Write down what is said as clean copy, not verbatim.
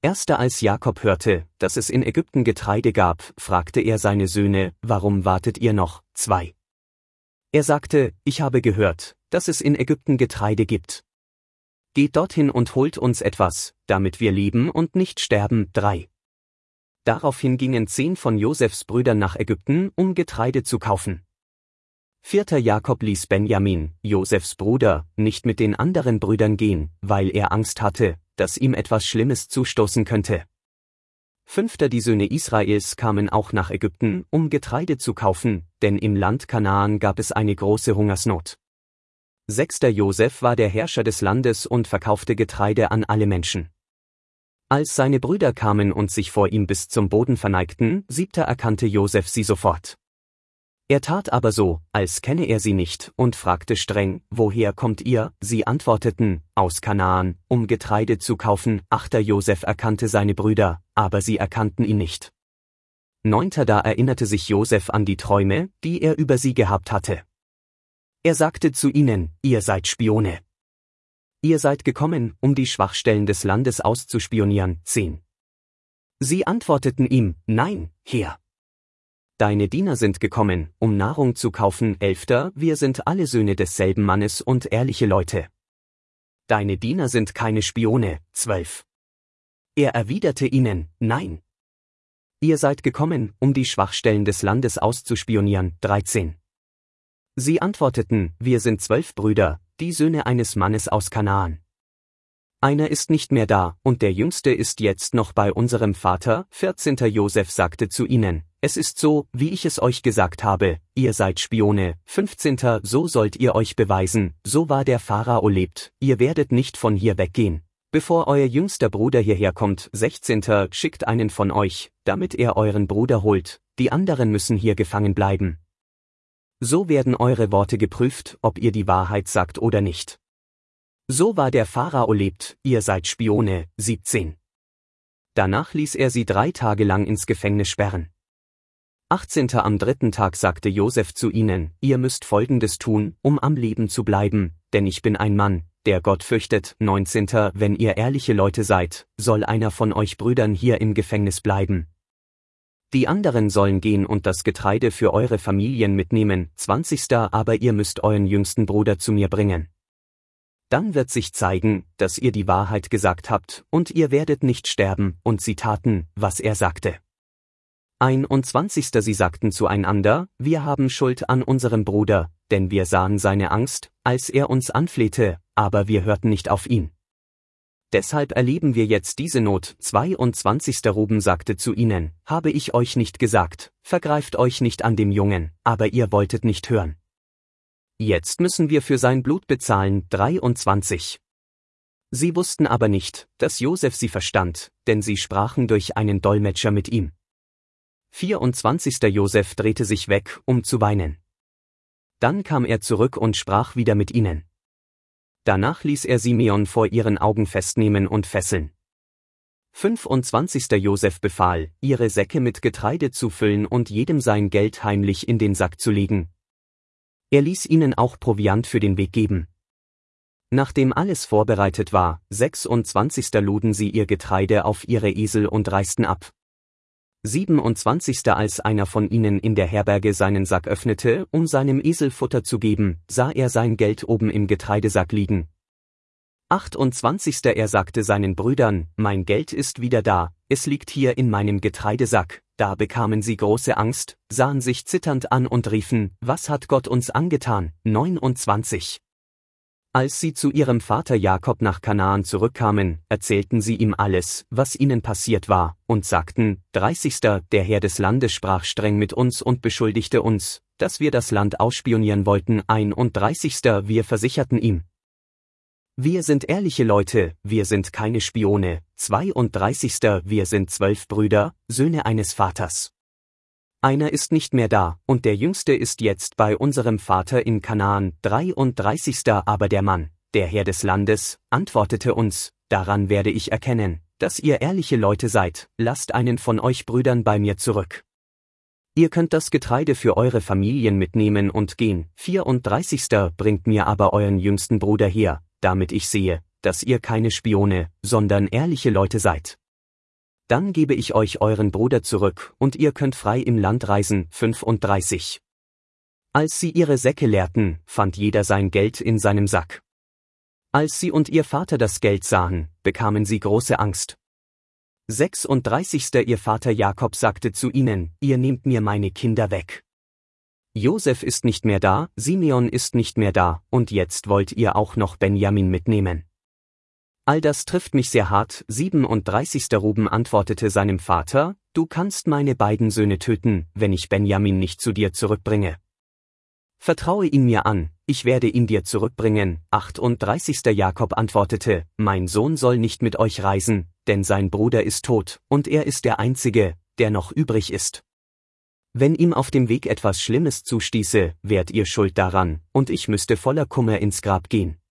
Als Jakob hörte, dass es in Ägypten Getreide gab, fragte er seine Söhne, warum wartet ihr noch? 2. Er sagte, ich habe gehört, dass es in Ägypten Getreide gibt. Geht dorthin und holt uns etwas, damit wir leben und nicht sterben. 3. Daraufhin gingen 10 von Josefs Brüdern nach Ägypten, um Getreide zu kaufen. 4. Jakob ließ Benjamin, Josefs Bruder, nicht mit den anderen Brüdern gehen, weil er Angst hatte, dass ihm etwas Schlimmes zustoßen könnte. 5. Die Söhne Israels kamen auch nach Ägypten, um Getreide zu kaufen, denn im Land Kanaan gab es eine große Hungersnot. 6. Josef war der Herrscher des Landes und verkaufte Getreide an alle Menschen. Als seine Brüder kamen und sich vor ihm bis zum Boden verneigten, 7. erkannte Josef sie sofort. Er tat aber so, als kenne er sie nicht, und fragte streng, woher kommt ihr? Sie antworteten, aus Kanaan, um Getreide zu kaufen. 8. Josef erkannte seine Brüder, aber sie erkannten ihn nicht. 9. Da erinnerte sich Josef an die Träume, die er über sie gehabt hatte. Er sagte zu ihnen, ihr seid Spione. Ihr seid gekommen, um die Schwachstellen des Landes auszuspionieren. 10. Sie antworteten ihm, nein, Herr. Deine Diener sind gekommen, um Nahrung zu kaufen. 11. Wir sind alle Söhne desselben Mannes und ehrliche Leute. Deine Diener sind keine Spione. 12. Er erwiderte ihnen, nein. Ihr seid gekommen, um die Schwachstellen des Landes auszuspionieren. 13. Sie antworteten, wir sind 12 Brüder, die Söhne eines Mannes aus Kanaan. Einer ist nicht mehr da, und der Jüngste ist jetzt noch bei unserem Vater. 14. Josef sagte zu ihnen, es ist so, wie ich es euch gesagt habe, ihr seid Spione. 15. So sollt ihr euch beweisen, so wahr der Pharao lebt, ihr werdet nicht von hier weggehen, bevor euer jüngster Bruder hierher kommt. 16. Schickt einen von euch, damit er euren Bruder holt, die anderen müssen hier gefangen bleiben. So werden eure Worte geprüft, ob ihr die Wahrheit sagt oder nicht. So wahr der Pharao lebt, ihr seid Spione. 17. Danach ließ er sie 3 Tage lang ins Gefängnis sperren. 18. Am 3. Tag sagte Josef zu ihnen, ihr müsst Folgendes tun, um am Leben zu bleiben, denn ich bin ein Mann, der Gott fürchtet. 19. Wenn ihr ehrliche Leute seid, soll einer von euch Brüdern hier im Gefängnis bleiben. Die anderen sollen gehen und das Getreide für eure Familien mitnehmen. 20. Aber ihr müsst euren jüngsten Bruder zu mir bringen. Dann wird sich zeigen, dass ihr die Wahrheit gesagt habt, und ihr werdet nicht sterben. Und sie taten, was er sagte. 21. Sie sagten zueinander, wir haben Schuld an unserem Bruder, denn wir sahen seine Angst, als er uns anflehte, aber wir hörten nicht auf ihn. Deshalb erleben wir jetzt diese Not. 22. Ruben sagte zu ihnen, habe ich euch nicht gesagt, vergreift euch nicht an dem Jungen, aber ihr wolltet nicht hören. Jetzt müssen wir für sein Blut bezahlen. 23. Sie wussten aber nicht, dass Josef sie verstand, denn sie sprachen durch einen Dolmetscher mit ihm. 24. Josef drehte sich weg, um zu weinen. Dann kam er zurück und sprach wieder mit ihnen. Danach ließ er Simeon vor ihren Augen festnehmen und fesseln. 25. Josef befahl, ihre Säcke mit Getreide zu füllen und jedem sein Geld heimlich in den Sack zu legen. Er ließ ihnen auch Proviant für den Weg geben. Nachdem alles vorbereitet war, 26. luden sie ihr Getreide auf ihre Esel und reisten ab. 27. Als einer von ihnen in der Herberge seinen Sack öffnete, um seinem Esel Futter zu geben, sah er sein Geld oben im Getreidesack liegen. 28. Er sagte seinen Brüdern, mein Geld ist wieder da, es liegt hier in meinem Getreidesack. Da bekamen sie große Angst, sahen sich zitternd an und riefen, was hat Gott uns angetan? 29. Als sie zu ihrem Vater Jakob nach Kanaan zurückkamen, erzählten sie ihm alles, was ihnen passiert war, und sagten, 30. Der Herr des Landes sprach streng mit uns und beschuldigte uns, dass wir das Land ausspionieren wollten. 31. Wir versicherten ihm, wir sind ehrliche Leute, wir sind keine Spione. 32. Wir sind 12 Brüder, Söhne eines Vaters. Einer ist nicht mehr da, und der Jüngste ist jetzt bei unserem Vater in Kanaan. 33. Aber der Mann, der Herr des Landes, antwortete uns, daran werde ich erkennen, dass ihr ehrliche Leute seid, lasst einen von euch Brüdern bei mir zurück. Ihr könnt das Getreide für eure Familien mitnehmen und gehen. 34. Bringt mir aber euren jüngsten Bruder her, damit ich sehe, dass ihr keine Spione, sondern ehrliche Leute seid. Dann gebe ich euch euren Bruder zurück, und ihr könnt frei im Land reisen. 35. Als sie ihre Säcke leerten, fand jeder sein Geld in seinem Sack. Als sie und ihr Vater das Geld sahen, bekamen sie große Angst. 36. Ihr Vater Jakob sagte zu ihnen, ihr nehmt mir meine Kinder weg. Josef ist nicht mehr da, Simeon ist nicht mehr da, und jetzt wollt ihr auch noch Benjamin mitnehmen. All das trifft mich sehr hart. 37. Ruben antwortete seinem Vater, du kannst meine beiden Söhne töten, wenn ich Benjamin nicht zu dir zurückbringe. Vertraue ihn mir an, ich werde ihn dir zurückbringen. 38. Jakob antwortete, mein Sohn soll nicht mit euch reisen, denn sein Bruder ist tot, und er ist der Einzige, der noch übrig ist. Wenn ihm auf dem Weg etwas Schlimmes zustieße, wärt ihr schuld daran, und ich müsste voller Kummer ins Grab gehen.